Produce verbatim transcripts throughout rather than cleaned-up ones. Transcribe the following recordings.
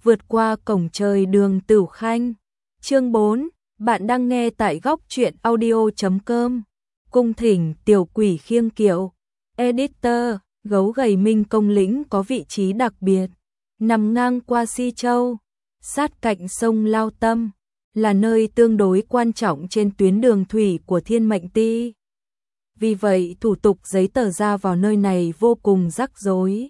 vượt qua cổng trời Đường Tửu Khanh. Chương bốn, bạn đang nghe tại góc truyện audio chấm com. Cung thỉnh tiểu quỷ khiêng kiệu. Editor, gấu gầy Minh Công lĩnh có vị trí đặc biệt, nằm ngang qua Si Châu, sát cạnh sông Lao Tâm, là nơi tương đối quan trọng trên tuyến đường thủy của Thiên Mệnh Ti. Vì vậy, thủ tục giấy tờ ra vào nơi này vô cùng rắc rối.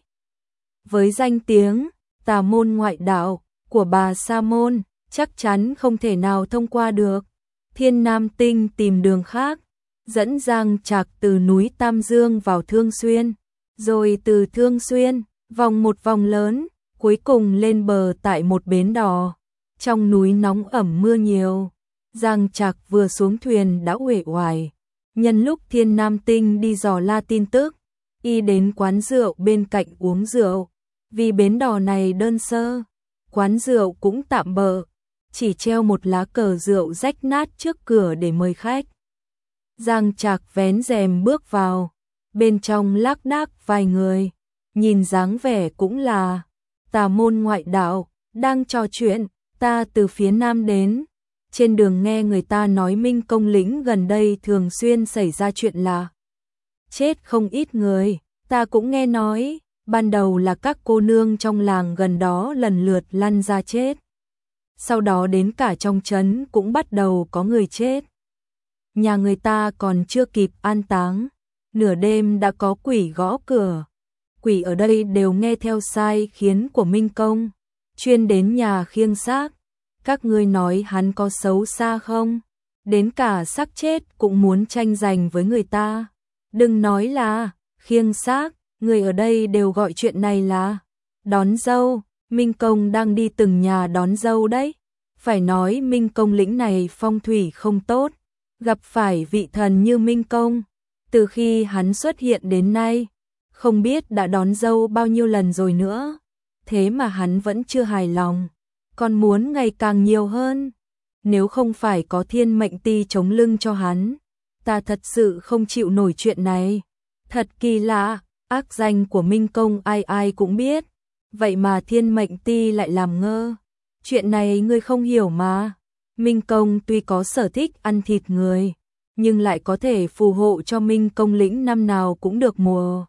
Với danh tiếng tà môn ngoại đạo của bà Sa Môn, chắc chắn không thể nào thông qua được. Thiên Nam Tinh tìm đường khác, dẫn Giang Trạc từ núi Tam Dương vào Thương Xuyên, rồi từ Thương Xuyên vòng một vòng lớn, cuối cùng lên bờ tại một bến đò. Trong núi nóng ẩm mưa nhiều, Giang Trạc vừa xuống thuyền đã uể oải. Nhân lúc Thiên Nam Tinh đi dò la tin tức, y đến quán rượu bên cạnh uống rượu. Vì bến đò này đơn sơ, quán rượu cũng tạm bợ, chỉ treo một lá cờ rượu rách nát trước cửa để mời khách. Giang Trạc vén rèm bước vào, bên trong lác đác vài người, nhìn dáng vẻ cũng là tà môn ngoại đạo, đang trò chuyện. Ta từ phía Nam đến, trên đường nghe người ta nói Minh Công lĩnh gần đây thường xuyên xảy ra chuyện là chết không ít người. Ta cũng nghe nói, ban đầu là các cô nương trong làng gần đó lần lượt lăn ra chết. Sau đó đến cả trong trấn cũng bắt đầu có người chết. Nhà người ta còn chưa kịp an táng, nửa đêm đã có quỷ gõ cửa. Quỷ ở đây đều nghe theo sai khiến của Minh Công, chuyên đến nhà khiêng xác. Các ngươi nói hắn có xấu xa không? Đến cả xác chết cũng muốn tranh giành với người ta. Đừng nói là khiêng xác, người ở đây đều gọi chuyện này là đón dâu. Minh Công đang đi từng nhà đón dâu đấy. Phải nói Minh Công lĩnh này phong thủy không tốt, gặp phải vị thần như Minh Công. Từ khi hắn xuất hiện đến nay, không biết đã đón dâu bao nhiêu lần rồi nữa. Thế mà hắn vẫn chưa hài lòng, còn muốn ngày càng nhiều hơn. Nếu không phải có Thiên Mệnh Ti chống lưng cho hắn, ta thật sự không chịu nổi chuyện này. Thật kỳ lạ, ác danh của Minh Công ai ai cũng biết, vậy mà Thiên Mệnh Ti lại làm ngơ. Chuyện này ngươi không hiểu mà. Minh Công tuy có sở thích ăn thịt người, nhưng lại có thể phù hộ cho Minh Công lĩnh năm nào cũng được mùa.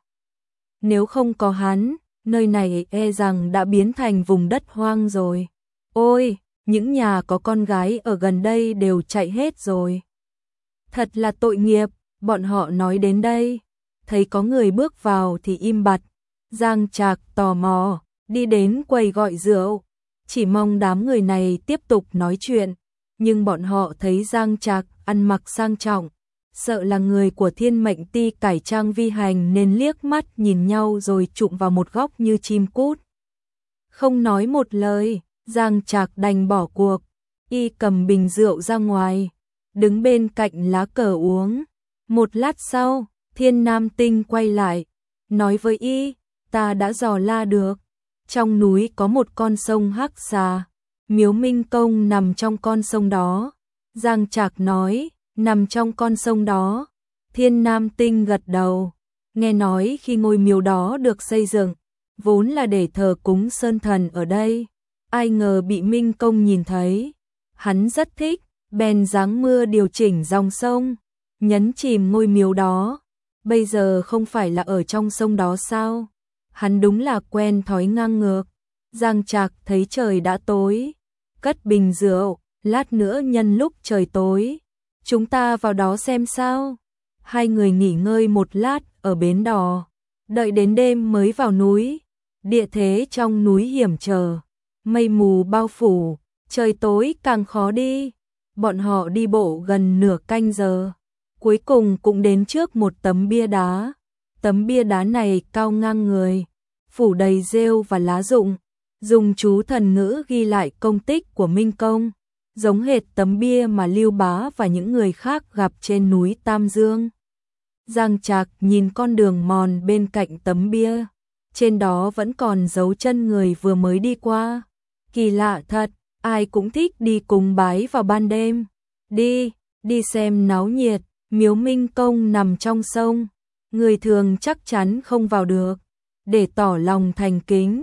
Nếu không có hắn, nơi này e rằng đã biến thành vùng đất hoang rồi. Ôi, những nhà có con gái ở gần đây đều chạy hết rồi. Thật là tội nghiệp. Bọn họ nói đến đây, thấy có người bước vào thì im bặt. Giang Trạc tò mò, đi đến quầy gọi rượu, chỉ mong đám người này tiếp tục nói chuyện. Nhưng bọn họ thấy Giang Trạc ăn mặc sang trọng, sợ là người của Thiên Mệnh Ti cải trang vi hành nên liếc mắt nhìn nhau rồi chụm vào một góc như chim cút. Không nói một lời, Giang Trạc đành bỏ cuộc, y cầm bình rượu ra ngoài, đứng bên cạnh lá cờ uống. Một lát sau, Thiên Nam Tinh quay lại, nói với y, ta đã dò la được. Trong núi có một con sông Hắc Xà, miếu Minh Công nằm trong con sông đó. Giang Trạc nói, nằm trong con sông đó. Thiên Nam Tinh gật đầu, nghe nói khi ngôi miếu đó được xây dựng, vốn là để thờ cúng sơn thần ở đây. Ai ngờ bị Minh Công nhìn thấy, hắn rất thích, bèn giáng mưa điều chỉnh dòng sông, nhấn chìm ngôi miếu đó. Bây giờ không phải là ở trong sông đó sao? Hắn đúng là quen thói ngang ngược. Giang Trạc thấy trời đã tối, cất bình rượu, lát nữa nhân lúc trời tối, chúng ta vào đó xem sao. Hai người nghỉ ngơi một lát ở bến đò, đợi đến đêm mới vào núi. Địa thế trong núi hiểm trở, mây mù bao phủ, trời tối càng khó đi. Bọn họ đi bộ gần nửa canh giờ, cuối cùng cũng đến trước một tấm bia đá. Tấm bia đá này cao ngang người, phủ đầy rêu và lá rụng, dùng chú thần ngữ ghi lại công tích của Minh Công, giống hệt tấm bia mà Lưu Bá và những người khác gặp trên núi Tam Dương. Giang Trạc nhìn con đường mòn bên cạnh tấm bia, trên đó vẫn còn dấu chân người vừa mới đi qua. Kỳ lạ thật, ai cũng thích đi cùng bái vào ban đêm. Đi, đi xem náo nhiệt. Miếu Minh Công nằm trong sông, người thường chắc chắn không vào được. Để tỏ lòng thành kính,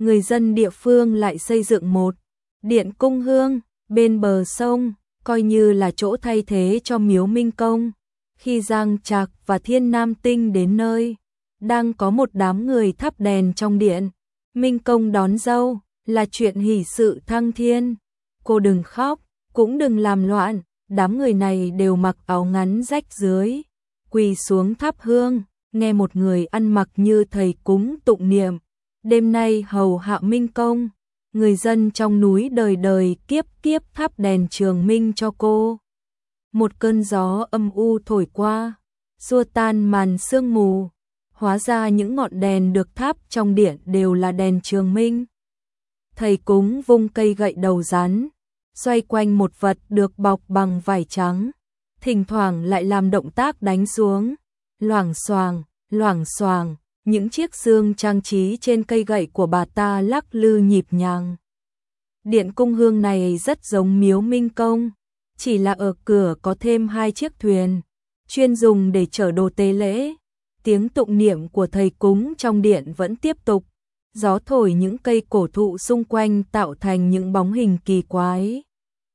người dân địa phương lại xây dựng một điện cung hương bên bờ sông, coi như là chỗ thay thế cho miếu Minh Công. Khi Giang Trạc và Thiên Nam Tinh đến nơi, đang có một đám người thắp đèn trong điện. Minh Công đón dâu, là chuyện hỷ sự thăng thiên. Cô đừng khóc, cũng đừng làm loạn, đám người này đều mặc áo ngắn rách rưới, quỳ xuống thắp hương, nghe một người ăn mặc như thầy cúng tụng niệm. Đêm nay hầu hạ Minh Công, người dân trong núi đời đời kiếp kiếp thắp đèn trường minh cho cô. Một cơn gió âm u thổi qua, xua tan màn sương mù, hóa ra những ngọn đèn được thắp trong điện đều là đèn trường minh. Thầy cúng vung cây gậy đầu rắn, xoay quanh một vật được bọc bằng vải trắng, thỉnh thoảng lại làm động tác đánh xuống, loảng xoàng, loảng xoàng, những chiếc xương trang trí trên cây gậy của bà ta lắc lư nhịp nhàng. Điện cung hương này rất giống miếu Minh Công, chỉ là ở cửa có thêm hai chiếc thuyền, chuyên dùng để chở đồ tế lễ. Tiếng tụng niệm của thầy cúng trong điện vẫn tiếp tục, gió thổi những cây cổ thụ xung quanh tạo thành những bóng hình kỳ quái.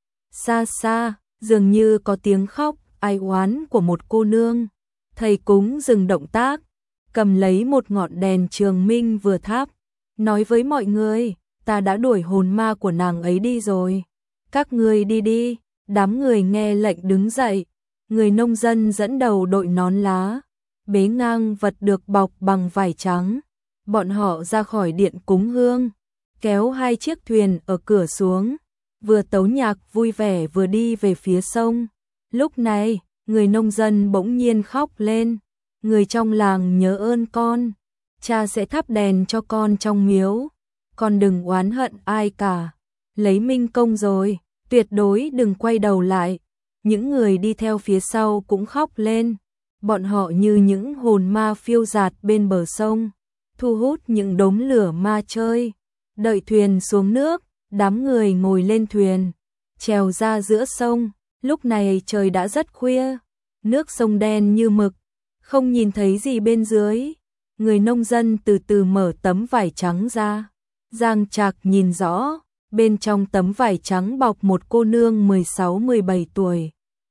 Xa xa, dường như có tiếng khóc ai oán của một cô nương. Thầy cúng dừng động tác, cầm lấy một ngọn đèn trường minh vừa thắp, nói với mọi người, ta đã đuổi hồn ma của nàng ấy đi rồi. Các ngươi đi đi. Đám người nghe lệnh đứng dậy, người nông dân dẫn đầu đội nón lá, bế ngang vật được bọc bằng vải trắng. Bọn họ ra khỏi điện cúng hương, kéo hai chiếc thuyền ở cửa xuống, vừa tấu nhạc vui vẻ vừa đi về phía sông. Lúc này, người nông dân bỗng nhiên khóc lên, người trong làng nhớ ơn con, cha sẽ thắp đèn cho con trong miếu, con đừng oán hận ai cả, lấy Minh Công rồi, tuyệt đối đừng quay đầu lại. Những người đi theo phía sau cũng khóc lên, bọn họ như những hồn ma phiêu dạt bên bờ sông, thu hút những đốm lửa ma chơi. Đợi thuyền xuống nước, đám người ngồi lên thuyền, trèo ra giữa sông. Lúc này trời đã rất khuya, nước sông đen như mực, không nhìn thấy gì bên dưới. Người nông dân từ từ mở tấm vải trắng ra, Giang Trạc nhìn rõ, bên trong tấm vải trắng bọc một cô nương mười sáu mười bảy tuổi.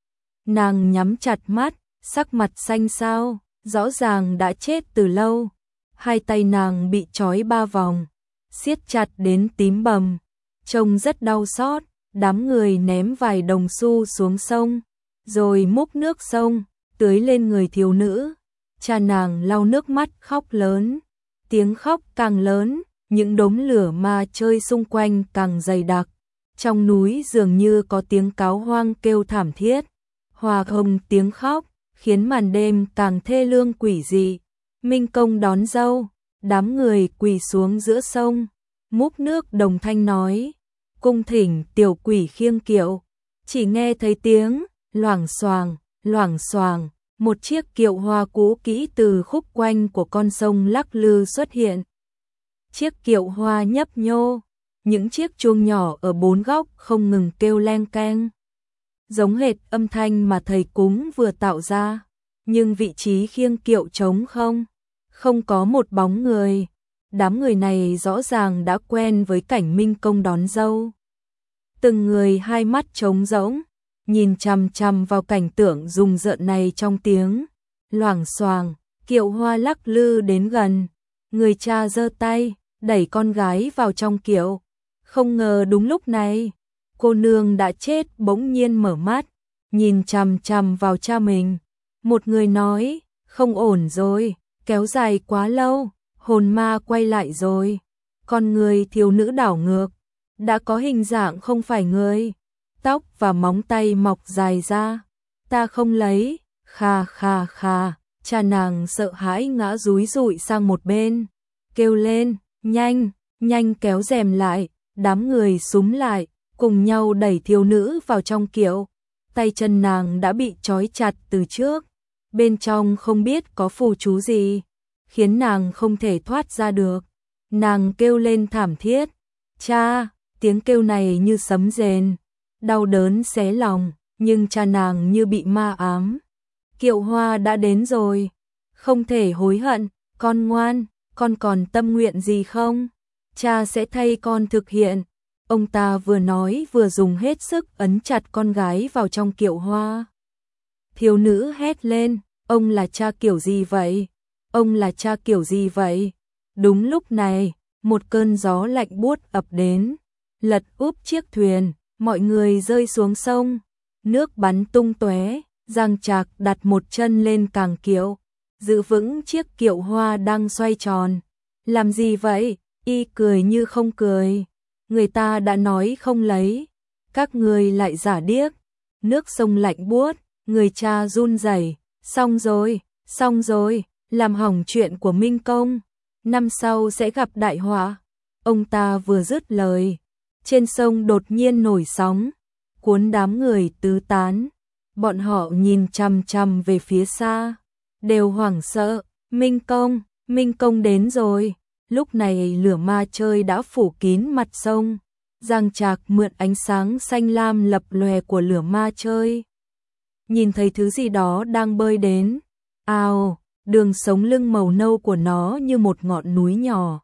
Nàng nhắm chặt mắt, sắc mặt xanh xao, rõ ràng đã chết từ lâu. Hai tay nàng bị trói ba vòng, siết chặt đến tím bầm, trông rất đau xót. Đám người ném vài đồng xu xuống sông, rồi múc nước sông, tưới lên người thiếu nữ. Cha nàng lau nước mắt khóc lớn, tiếng khóc càng lớn, những đốm lửa ma chơi xung quanh càng dày đặc. Trong núi dường như có tiếng cáo hoang kêu thảm thiết, hòa hồng tiếng khóc, khiến màn đêm càng thê lương quỷ dị. Minh Công đón dâu, đám người quỳ xuống giữa sông, múc nước đồng thanh nói, cung thỉnh tiểu quỷ khiêng kiệu. Chỉ nghe thấy tiếng loảng xoàng, loảng xoàng, một chiếc kiệu hoa cũ kỹ từ khúc quanh của con sông lắc lư xuất hiện. Chiếc kiệu hoa nhấp nhô, những chiếc chuông nhỏ ở bốn góc không ngừng kêu leng keng, giống hệt âm thanh mà thầy cúng vừa tạo ra, nhưng vị trí khiêng kiệu trống không, không có một bóng người. Đám người này rõ ràng đã quen với cảnh Minh Công đón dâu. Từng người hai mắt trống rỗng, nhìn chằm chằm vào cảnh tượng rùng rợn này. Trong tiếng loảng xoàng, kiệu hoa lắc lư đến gần, người cha giơ tay đẩy con gái vào trong kiệu. Không ngờ đúng lúc này, cô nương đã chết bỗng nhiên mở mắt, nhìn chằm chằm vào cha mình. Một người nói, không ổn rồi, kéo dài quá lâu, hồn ma quay lại rồi. Con người thiếu nữ đảo ngược, đã có hình dạng không phải người, tóc và móng tay mọc dài ra. Ta không lấy, kha kha kha. Cha nàng sợ hãi ngã rúi rụi sang một bên, kêu lên, nhanh, nhanh kéo rèm lại. Đám người xúm lại, cùng nhau đẩy thiếu nữ vào trong kiệu. Tay chân nàng đã bị trói chặt từ trước, bên trong không biết có phù chú gì, khiến nàng không thể thoát ra được. Nàng kêu lên thảm thiết, cha, tiếng kêu này như sấm rền, đau đớn xé lòng, nhưng cha nàng như bị ma ám. Kiệu hoa đã đến rồi, không thể hối hận, con ngoan, con còn tâm nguyện gì không? cha sẽ thay con thực hiện. Ông ta vừa nói vừa dùng hết sức ấn chặt con gái vào trong kiệu hoa. Thiếu nữ hét lên, ông là cha kiểu gì vậy? Ông là cha kiểu gì vậy? Đúng lúc này, một cơn gió lạnh buốt ập đến, lật úp chiếc thuyền, mọi người rơi xuống sông, nước bắn tung tóe. Giang Trạc đặt một chân lên càng kiệu, giữ vững chiếc kiệu hoa đang xoay tròn. Làm gì vậy? Y cười như không cười. Người ta đã nói không lấy, các người lại giả điếc. Nước sông lạnh buốt, người cha run rẩy. Xong rồi, xong rồi, làm hỏng chuyện của Minh Công. Năm sau sẽ gặp đại họa. Ông ta vừa dứt lời, trên sông đột nhiên nổi sóng, cuốn đám người tứ tán. Bọn họ nhìn chằm chằm về phía xa, đều hoảng sợ. Minh Công, Minh Công đến rồi. Lúc này lửa ma chơi đã phủ kín mặt sông. Giang Trạc mượn ánh sáng xanh lam lập lòe của lửa ma chơi, nhìn thấy thứ gì đó đang bơi đến. Ào, đường sống lưng màu nâu của nó như một ngọn núi nhỏ,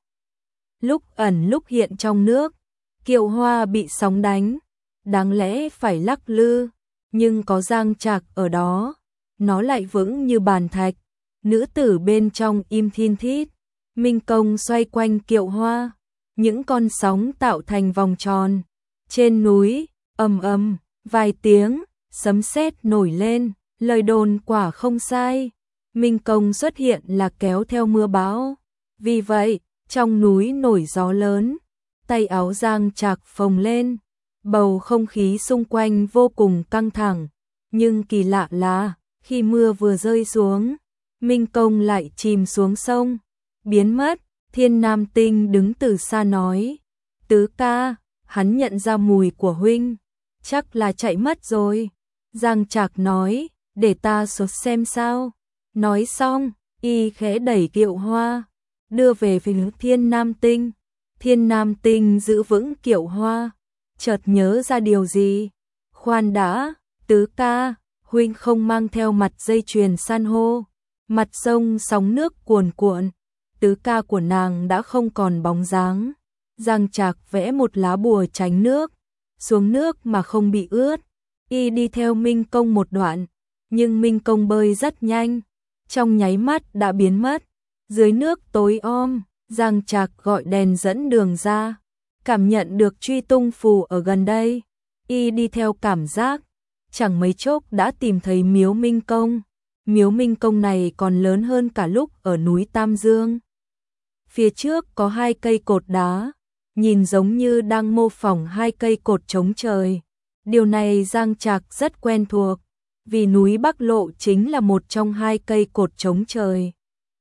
lúc ẩn lúc hiện trong nước. Kiệu hoa bị sóng đánh, đáng lẽ phải lắc lư, nhưng có Giang Trạc ở đó, nó lại vững như bàn thạch. Nữ tử bên trong im thin thít. Minh Công xoay quanh kiệu hoa, những con sóng tạo thành vòng tròn. Trên núi, ầm ầm, vài tiếng, sấm sét nổi lên, lời đồn quả không sai. Minh Công xuất hiện là kéo theo mưa bão. Vì vậy, trong núi nổi gió lớn, tay áo Giang Trạc phồng lên, bầu không khí xung quanh vô cùng căng thẳng. Nhưng kỳ lạ là, khi mưa vừa rơi xuống, Minh Công lại chìm xuống sông, biến mất. Thiên Nam Tinh đứng từ xa nói, tứ ca, hắn nhận ra mùi của huynh, chắc là chạy mất rồi. Giang Trạc nói, để ta sốt xem sao. Nói xong, y khẽ đẩy kiệu hoa, đưa về phía Thiên Nam Tinh. Thiên Nam Tinh giữ vững kiệu hoa, chợt nhớ ra điều gì. Khoan đã, tứ ca, huynh không mang theo mặt dây chuyền san hô. Mặt sông sóng nước cuồn cuộn, tứ ca của nàng đã không còn bóng dáng. Giang Trạc vẽ một lá bùa tránh nước, xuống nước mà không bị ướt. Y đi theo Minh Công một đoạn, nhưng Minh Công bơi rất nhanh, trong nháy mắt đã biến mất. Dưới nước tối om, Giang Trạc gọi đèn dẫn đường ra, cảm nhận được truy tung phù ở gần đây. Y đi theo cảm giác, chẳng mấy chốc đã tìm thấy miếu Minh Công. Miếu Minh Công này còn lớn hơn cả lúc ở núi Tam Dương. Phía trước có hai cây cột đá, nhìn giống như đang mô phỏng hai cây cột chống trời. Điều này Giang Trạc rất quen thuộc, vì núi Bắc Lộ chính là một trong hai cây cột chống trời.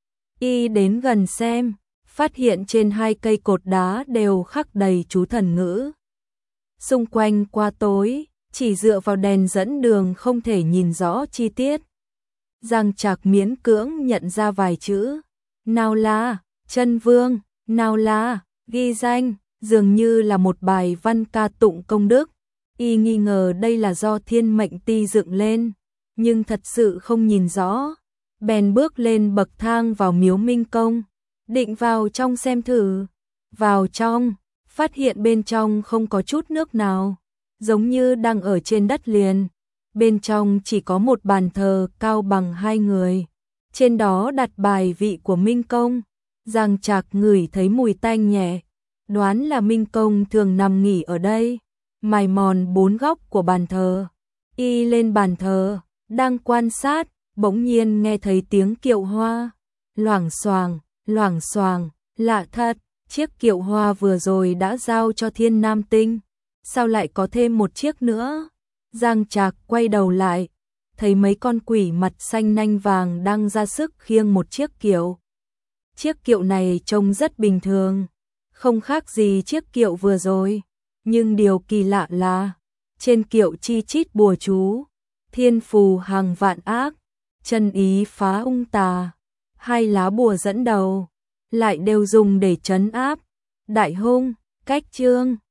Y đến gần xem, phát hiện trên hai cây cột đá đều khắc đầy chú thần ngữ. Xung quanh quá tối, chỉ dựa vào đèn dẫn đường không thể nhìn rõ chi tiết. Giang Trạc miễn cưỡng nhận ra vài chữ. Nào là Chân Vương, nào là ghi danh, dường như là một bài văn ca tụng công đức. Y nghi ngờ đây là do Thiên Mệnh Ti dựng lên, nhưng thật sự không nhìn rõ. Bèn bước lên bậc thang vào miếu Minh Công, định vào trong xem thử. Vào trong, phát hiện bên trong không có chút nước nào, giống như đang ở trên đất liền. Bên trong chỉ có một bàn thờ cao bằng hai người, trên đó đặt bài vị của Minh Công. Giang Trạc ngửi thấy mùi tanh nhẹ, đoán là Minh Công thường nằm nghỉ ở đây, mài mòn bốn góc của bàn thờ. Y lên bàn thờ, đang quan sát, bỗng nhiên nghe thấy tiếng kiệu hoa, loảng xoàng, loảng xoàng. Lạ thật, chiếc kiệu hoa vừa rồi đã giao cho Thiên Nam Tinh, sao lại có thêm một chiếc nữa? Giang Trạc quay đầu lại, thấy mấy con quỷ mặt xanh nanh vàng đang ra sức khiêng một chiếc kiệu. Chiếc kiệu này trông rất bình thường, không khác gì chiếc kiệu vừa rồi, nhưng điều kỳ lạ là trên kiệu chi chít bùa chú, thiên phù hàng vạn ác, chân ý phá ung tà. Hai lá bùa dẫn đầu lại đều dùng để trấn áp đại hung, cách trương.